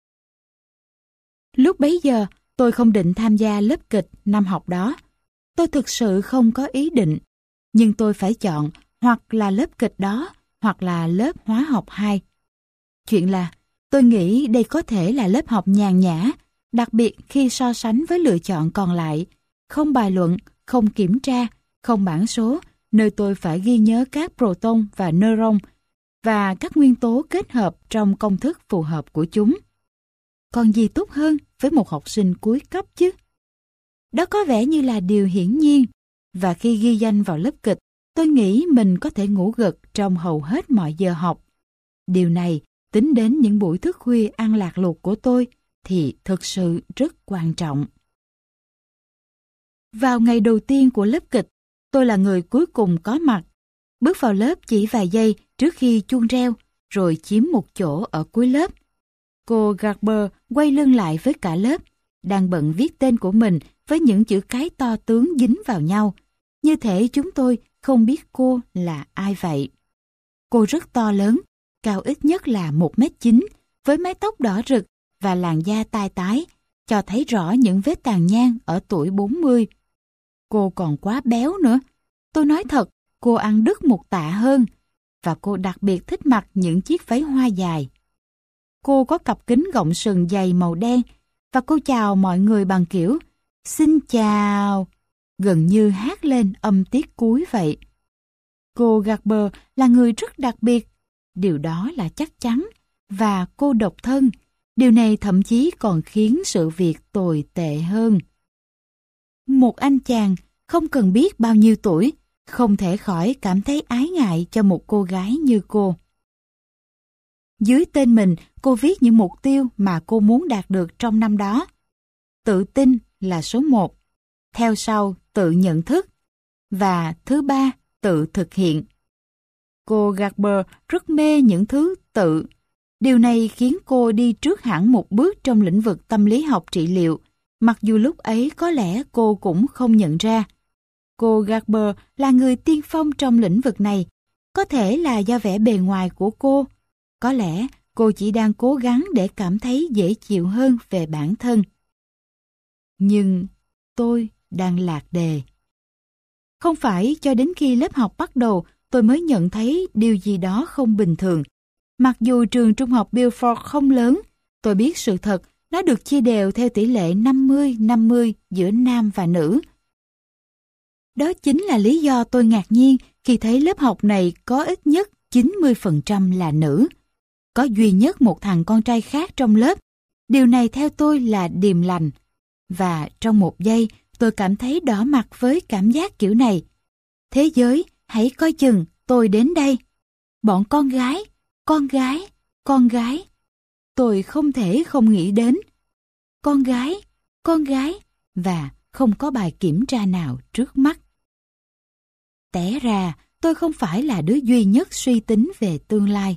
S1: Lúc bấy giờ, tôi không định tham gia lớp kịch năm học đó. Tôi thực sự không có ý định, nhưng tôi phải chọn hoặc là lớp kịch đó, hoặc là lớp hóa học hai. Chuyện là, tôi nghĩ đây có thể là lớp học nhàn nhã, đặc biệt khi so sánh với lựa chọn còn lại, không bài luận, không kiểm tra, không bảng số, nơi tôi phải ghi nhớ các proton và neutron và các nguyên tố kết hợp trong công thức phù hợp của chúng. Còn gì tốt hơn với một học sinh cuối cấp chứ? Đó có vẻ như là điều hiển nhiên, và khi ghi danh vào lớp kịch, tôi nghĩ mình có thể ngủ gật trong hầu hết mọi giờ học. Điều này, tính đến những buổi thức khuya ăn lạc luộc của tôi, thì thực sự rất quan trọng. Vào ngày đầu tiên của lớp kịch, tôi là người cuối cùng có mặt. Bước vào lớp chỉ vài giây trước khi chuông reo, rồi chiếm một chỗ ở cuối lớp. Cô Garber quay lưng lại với cả lớp, đang bận viết tên của mình với những chữ cái to tướng dính vào nhau, như thể chúng tôi không biết cô là ai vậy. Cô rất to lớn, cao ít nhất là một mét chín, với mái tóc đỏ rực và làn da tai tái, cho thấy rõ những vết tàn nhang ở tuổi bốn mươi. Cô còn quá béo nữa. Tôi nói thật, cô ăn đứt một tạ hơn, và cô đặc biệt thích mặc những chiếc váy hoa dài. Cô có cặp kính gọng sừng dày màu đen, và cô chào mọi người bằng kiểu "Xin chào", gần như hát lên âm tiết cuối vậy. Cô Garber là người rất đặc biệt, điều đó là chắc chắn, và cô độc thân. Điều này thậm chí còn khiến sự việc tồi tệ hơn. Một anh chàng không cần biết bao nhiêu tuổi, không thể khỏi cảm thấy ái ngại cho một cô gái như cô. Dưới tên mình, cô viết những mục tiêu mà cô muốn đạt được trong năm đó. Tự tin là số một, theo sau tự nhận thức, và thứ ba, tự thực hiện. Cô Garber rất mê những thứ tự. Điều này khiến cô đi trước hẳn một bước trong lĩnh vực tâm lý học trị liệu, mặc dù lúc ấy có lẽ cô cũng không nhận ra. Cô Garber là người tiên phong trong lĩnh vực này, có thể là do vẻ bề ngoài của cô. Có lẽ cô chỉ đang cố gắng để cảm thấy dễ chịu hơn về bản thân. Nhưng tôi đang lạc đề. Không phải cho đến khi lớp học bắt đầu tôi mới nhận thấy điều gì đó không bình thường. Mặc dù trường trung học Beaufort không lớn, tôi biết sự thật nó được chia đều theo tỷ lệ năm mươi năm mươi giữa nam và nữ. Đó chính là lý do tôi ngạc nhiên khi thấy lớp học này có ít nhất chín mươi phần trăm là nữ. Có duy nhất một thằng con trai khác trong lớp. Điều này theo tôi là điềm lành. Và trong một giây, tôi cảm thấy đỏ mặt với cảm giác kiểu này. Thế giới, hãy coi chừng, tôi đến đây. Bọn con gái, con gái, con gái. Tôi không thể không nghĩ đến. Con gái, con gái, và không có bài kiểm tra nào trước mắt. Té ra, tôi không phải là đứa duy nhất suy tính về tương lai.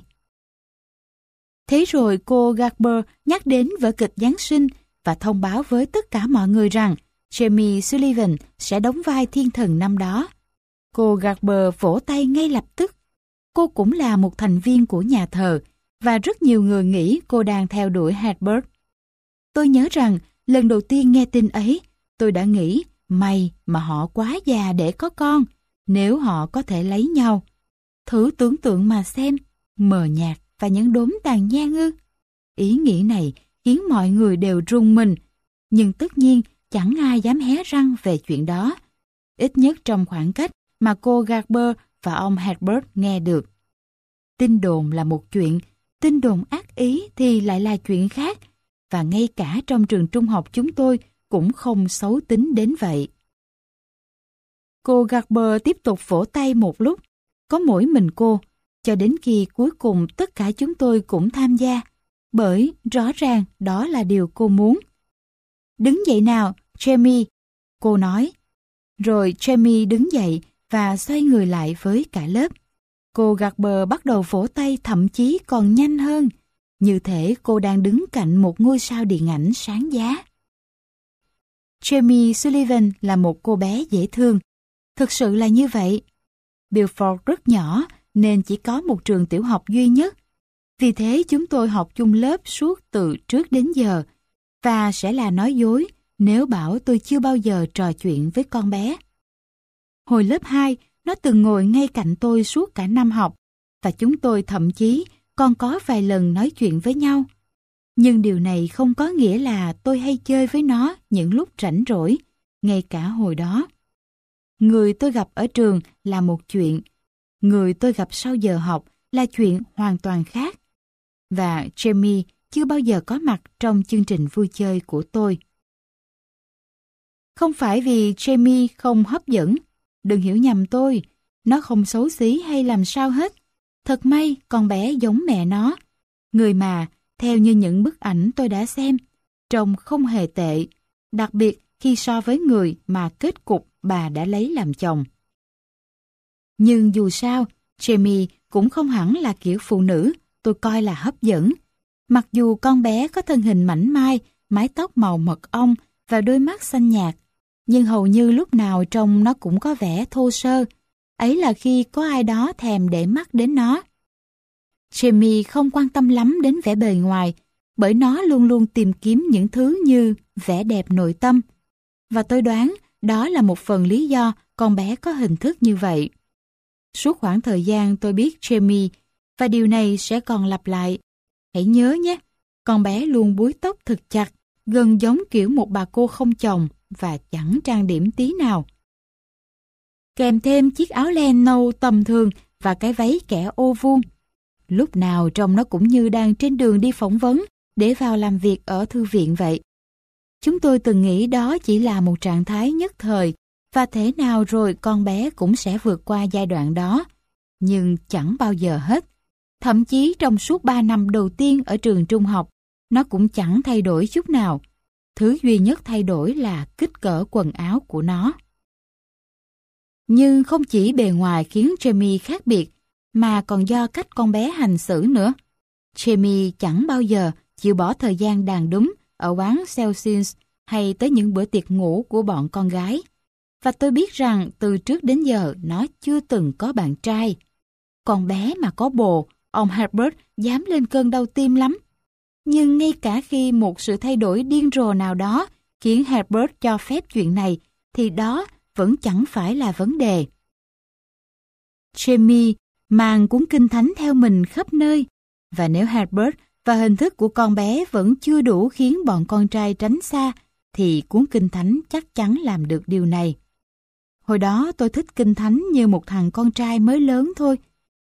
S1: Thế rồi cô Garber nhắc đến vở kịch Giáng sinh và thông báo với tất cả mọi người rằng Jamie Sullivan sẽ đóng vai thiên thần năm đó. Cô Garber vỗ tay ngay lập tức. Cô cũng là một thành viên của nhà thờ và rất nhiều người nghĩ cô đang theo đuổi Herbert. Tôi nhớ rằng lần đầu tiên nghe tin ấy, tôi đã nghĩ may mà họ quá già để có con, nếu họ có thể lấy nhau. Thử tưởng tượng mà xem, mờ nhạt và những đốm tàn nhang ư. Ý nghĩ này khiến mọi người đều rùng mình, nhưng tất nhiên chẳng ai dám hé răng về chuyện đó, ít nhất trong khoảng cách mà cô Garber và ông Herbert nghe được. Tin đồn là một chuyện, tin đồn ác ý thì lại là chuyện khác, và ngay cả trong trường trung học chúng tôi cũng không xấu tính đến vậy. Cô Garber tiếp tục vỗ tay một lúc, có mỗi mình cô, cho đến khi cuối cùng tất cả chúng tôi cũng tham gia, bởi rõ ràng đó là điều cô muốn. Đứng dậy nào, Jamie, cô nói. Rồi Jamie đứng dậy và xoay người lại với cả lớp. Cô Garber bắt đầu vỗ tay thậm chí còn nhanh hơn, như thể cô đang đứng cạnh một ngôi sao điện ảnh sáng giá. Jamie Sullivan là một cô bé dễ thương. Thực sự là như vậy. Beaufort rất nhỏ nên chỉ có một trường tiểu học duy nhất. Vì thế chúng tôi học chung lớp suốt từ trước đến giờ, và sẽ là nói dối nếu bảo tôi chưa bao giờ trò chuyện với con bé. Hồi lớp hai, nó từng ngồi ngay cạnh tôi suốt cả năm học, và chúng tôi thậm chí còn có vài lần nói chuyện với nhau. Nhưng điều này không có nghĩa là tôi hay chơi với nó những lúc rảnh rỗi, ngay cả hồi đó. Người tôi gặp ở trường là một chuyện, người tôi gặp sau giờ học là chuyện hoàn toàn khác. Và Jamie chưa bao giờ có mặt trong chương trình vui chơi của tôi. Không phải vì Jamie không hấp dẫn, đừng hiểu nhầm tôi, nó không xấu xí hay làm sao hết. Thật may con bé giống mẹ nó, người mà, theo như những bức ảnh tôi đã xem, trông không hề tệ, đặc biệt khi so với người mà kết cục bà đã lấy làm chồng. Nhưng dù sao, Jamie cũng không hẳn là kiểu phụ nữ tôi coi là hấp dẫn. Mặc dù con bé có thân hình mảnh mai, mái tóc màu mật ong và đôi mắt xanh nhạt, nhưng hầu như lúc nào trông nó cũng có vẻ thô sơ. Ấy là khi có ai đó thèm để mắt đến nó. Jamie không quan tâm lắm đến vẻ bề ngoài, bởi nó luôn luôn tìm kiếm những thứ như vẻ đẹp nội tâm. Và tôi đoán đó là một phần lý do con bé có hình thức như vậy. Suốt khoảng thời gian tôi biết Jamie, và điều này sẽ còn lặp lại. Hãy nhớ nhé, con bé luôn búi tóc thật chặt, gần giống kiểu một bà cô không chồng và chẳng trang điểm tí nào. Kèm thêm chiếc áo len nâu tầm thường và cái váy kẻ ô vuông. Lúc nào trông nó cũng như đang trên đường đi phỏng vấn để vào làm việc ở thư viện vậy. Chúng tôi từng nghĩ đó chỉ là một trạng thái nhất thời, và thế nào rồi con bé cũng sẽ vượt qua giai đoạn đó. Nhưng chẳng bao giờ hết. Thậm chí trong suốt ba năm đầu tiên ở trường trung học, nó cũng chẳng thay đổi chút nào. Thứ duy nhất thay đổi là kích cỡ quần áo của nó. Nhưng không chỉ bề ngoài khiến Jamie khác biệt, mà còn do cách con bé hành xử nữa. Jamie chẳng bao giờ chịu bỏ thời gian đàn đúng ở quán Celsius hay tới những bữa tiệc ngủ của bọn con gái. Và tôi biết rằng từ trước đến giờ nó chưa từng có bạn trai. Con bé mà có bồ, ông Herbert dám lên cơn đau tim lắm. Nhưng ngay cả khi một sự thay đổi điên rồ nào đó khiến Herbert cho phép chuyện này, thì đó vẫn chẳng phải là vấn đề. Jamie mang cuốn kinh thánh theo mình khắp nơi, và nếu Herbert và hình thức của con bé vẫn chưa đủ khiến bọn con trai tránh xa, thì cuốn kinh thánh chắc chắn làm được điều này. Hồi đó tôi thích kinh thánh như một thằng con trai mới lớn thôi.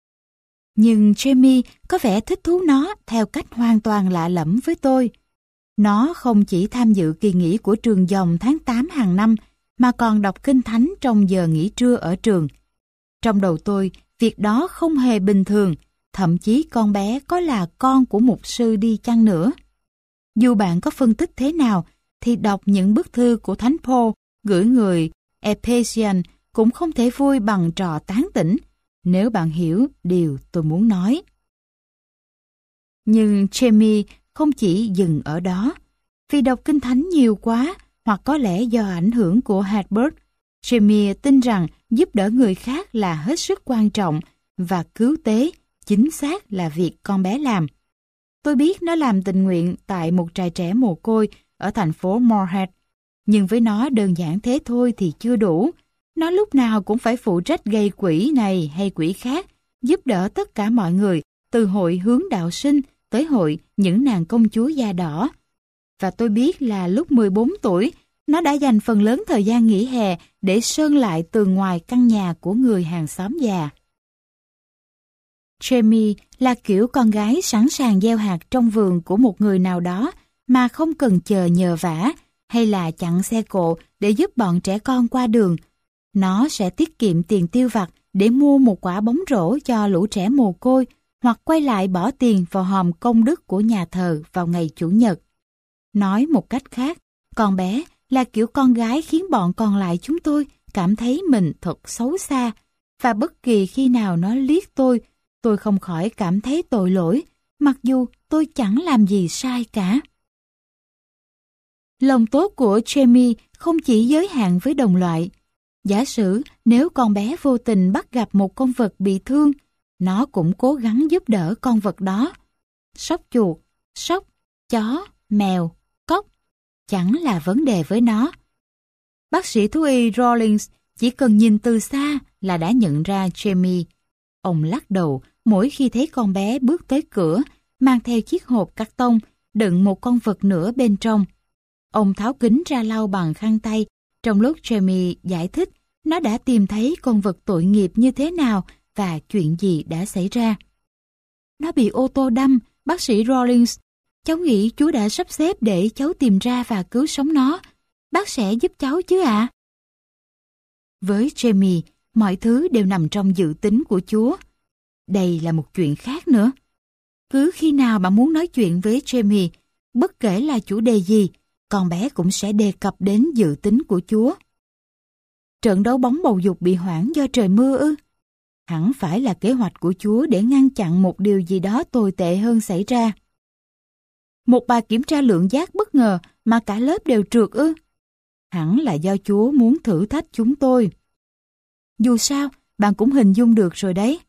S1: Nhưng Jamie có vẻ thích thú nó theo cách hoàn toàn lạ lẫm với tôi. Nó không chỉ tham dự kỳ nghỉ của trường dòng tháng tám hàng năm, mà còn đọc kinh thánh trong giờ nghỉ trưa ở trường. Trong đầu tôi, việc đó không hề bình thường, thậm chí con bé có là con của mục sư đi chăng nữa. Dù bạn có phân tích thế nào, thì đọc những bức thư của Thánh Paul gửi người Ephesian cũng không thể vui bằng trò tán tỉnh, nếu bạn hiểu điều tôi muốn nói. Nhưng Jamie không chỉ dừng ở đó. Vì đọc kinh thánh nhiều quá, hoặc có lẽ do ảnh hưởng của Herbert, Jamie tin rằng giúp đỡ người khác là hết sức quan trọng và cứu tế chính xác là việc con bé làm. Tôi biết nó làm tình nguyện tại một trại trẻ mồ côi ở thành phố Moorhead, nhưng với nó đơn giản thế thôi thì chưa đủ. Nó lúc nào cũng phải phụ trách gây quỹ này hay quỹ khác, giúp đỡ tất cả mọi người, từ hội hướng đạo sinh tới hội những nàng công chúa da đỏ. Và tôi biết là lúc mười bốn tuổi, nó đã dành phần lớn thời gian nghỉ hè để sơn lại tường ngoài căn nhà của người hàng xóm già. Jamie là kiểu con gái sẵn sàng gieo hạt trong vườn của một người nào đó mà không cần chờ nhờ vả hay là chặn xe cộ để giúp bọn trẻ con qua đường. Nó sẽ tiết kiệm tiền tiêu vặt để mua một quả bóng rổ cho lũ trẻ mồ côi hoặc quay lại bỏ tiền vào hòm công đức của nhà thờ vào ngày Chủ nhật. Nói một cách khác, con bé là kiểu con gái khiến bọn còn lại chúng tôi cảm thấy mình thật xấu xa, và bất kỳ khi nào nó liếc tôi, tôi không khỏi cảm thấy tội lỗi, mặc dù tôi chẳng làm gì sai cả. Lòng tốt của Jamie không chỉ giới hạn với đồng loại. Giả sử nếu con bé vô tình bắt gặp một con vật bị thương, nó cũng cố gắng giúp đỡ con vật đó. Sóc chuột, sóc, chó, mèo, cóc chẳng là vấn đề với nó. Bác sĩ thú y Rawlings chỉ cần nhìn từ xa là đã nhận ra Jamie. Ông lắc đầu mỗi khi thấy con bé bước tới cửa, mang theo chiếc hộp cắt tông, đựng một con vật nữa bên trong. Ông tháo kính ra lau bằng khăn tay, trong lúc Jamie giải thích nó đã tìm thấy con vật tội nghiệp như thế nào và chuyện gì đã xảy ra. Nó bị ô tô đâm, bác sĩ Rawlings. Cháu nghĩ Chúa đã sắp xếp để cháu tìm ra và cứu sống nó. Bác sẽ giúp cháu chứ ạ? À? Với Jamie, mọi thứ đều nằm trong dự tính của Chúa. Đây là một chuyện khác nữa. Cứ khi nào bạn muốn nói chuyện với Jamie, bất kể là chủ đề gì, con bé cũng sẽ đề cập đến dự tính của Chúa. Trận đấu bóng bầu dục bị hoãn do trời mưa ư? Hẳn phải là kế hoạch của Chúa để ngăn chặn một điều gì đó tồi tệ hơn xảy ra. Một bài kiểm tra lượng giác bất ngờ mà cả lớp đều trượt ư? Hẳn là do Chúa muốn thử thách chúng tôi. Dù sao, bạn cũng hình dung được rồi đấy.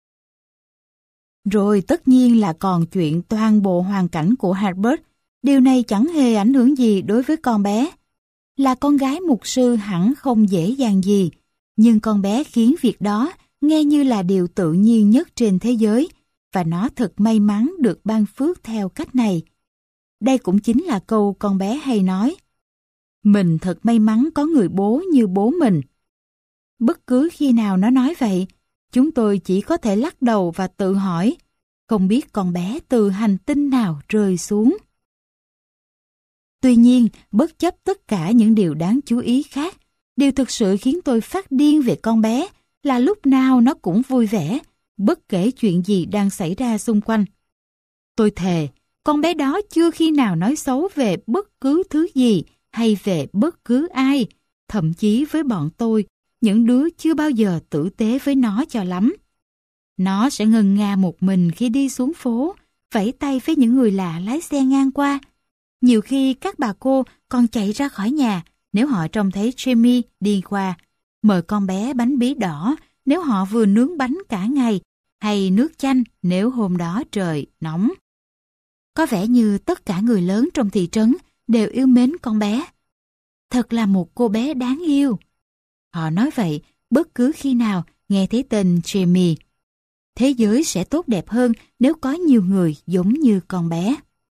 S1: Rồi tất nhiên là còn chuyện toàn bộ hoàn cảnh của Herbert. Điều này chẳng hề ảnh hưởng gì đối với con bé. Là con gái mục sư hẳn không dễ dàng gì, nhưng con bé khiến việc đó nghe như là điều tự nhiên nhất trên thế giới, và nó thật may mắn được ban phước theo cách này. Đây cũng chính là câu con bé hay nói. Mình thật may mắn có người bố như bố mình. Bất cứ khi nào nó nói vậy, chúng tôi chỉ có thể lắc đầu và tự hỏi, không biết con bé từ hành tinh nào rơi xuống. Tuy nhiên, bất chấp tất cả những điều đáng chú ý khác, điều thực sự khiến tôi phát điên về con bé là lúc nào nó cũng vui vẻ, bất kể chuyện gì đang xảy ra xung quanh. Tôi thề, con bé đó chưa khi nào nói xấu về bất cứ thứ gì hay về bất cứ ai, thậm chí với bọn tôi, những đứa chưa bao giờ tử tế với nó cho lắm. Nó sẽ ngần nga một mình khi đi xuống phố, vẫy tay với những người lạ lái xe ngang qua. Nhiều khi các bà cô còn chạy ra khỏi nhà nếu họ trông thấy Jamie đi qua, mời con bé bánh bí đỏ nếu họ vừa nướng bánh cả ngày, hay nước chanh nếu hôm đó trời nóng. Có vẻ như tất cả người lớn trong thị trấn đều yêu mến con bé. Thật là một cô bé đáng yêu. Họ nói vậy bất cứ khi nào nghe thấy tên Jamie. Thế giới sẽ tốt đẹp hơn nếu có nhiều người giống như con bé.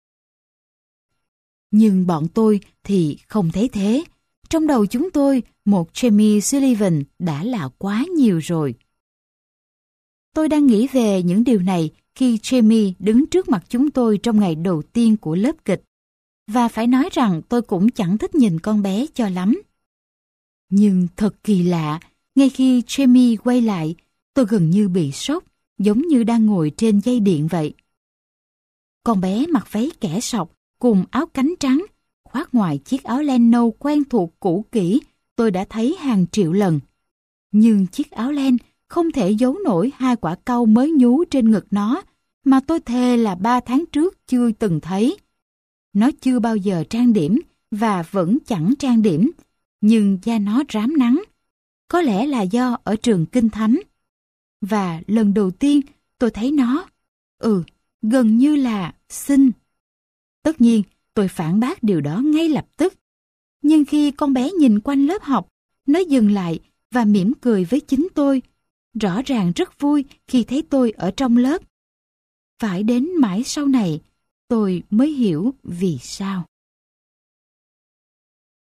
S1: Nhưng bọn tôi thì không thấy thế. Trong đầu chúng tôi, một Jamie Sullivan đã là quá nhiều rồi. Tôi đang nghĩ về những điều này khi Jamie đứng trước mặt chúng tôi trong ngày đầu tiên của lớp kịch. và phải nói rằng tôi cũng chẳng thích nhìn con bé cho lắm. Nhưng thật kỳ lạ, ngay khi Jamie quay lại, tôi gần như bị sốc, giống như đang ngồi trên dây điện vậy. Con bé mặc váy kẻ sọc cùng áo cánh trắng, khoác ngoài chiếc áo len nâu quen thuộc cũ kỹ tôi đã thấy hàng triệu lần. Nhưng chiếc áo len không thể giấu nổi hai quả cau mới nhú trên ngực nó mà tôi thề là ba tháng trước chưa từng thấy. Nó chưa bao giờ trang điểm và vẫn chẳng trang điểm, nhưng da nó rám nắng. Có lẽ là do ở trường Kinh Thánh. Và lần đầu tiên tôi thấy nó, ừ, gần như là xinh. Tất nhiên, tôi phản bác điều đó ngay lập tức. Nhưng khi con bé nhìn quanh lớp học, nó dừng lại và mỉm cười với chính tôi. Rõ ràng rất vui khi thấy tôi ở trong lớp. Phải đến mãi sau này, tôi mới hiểu vì sao.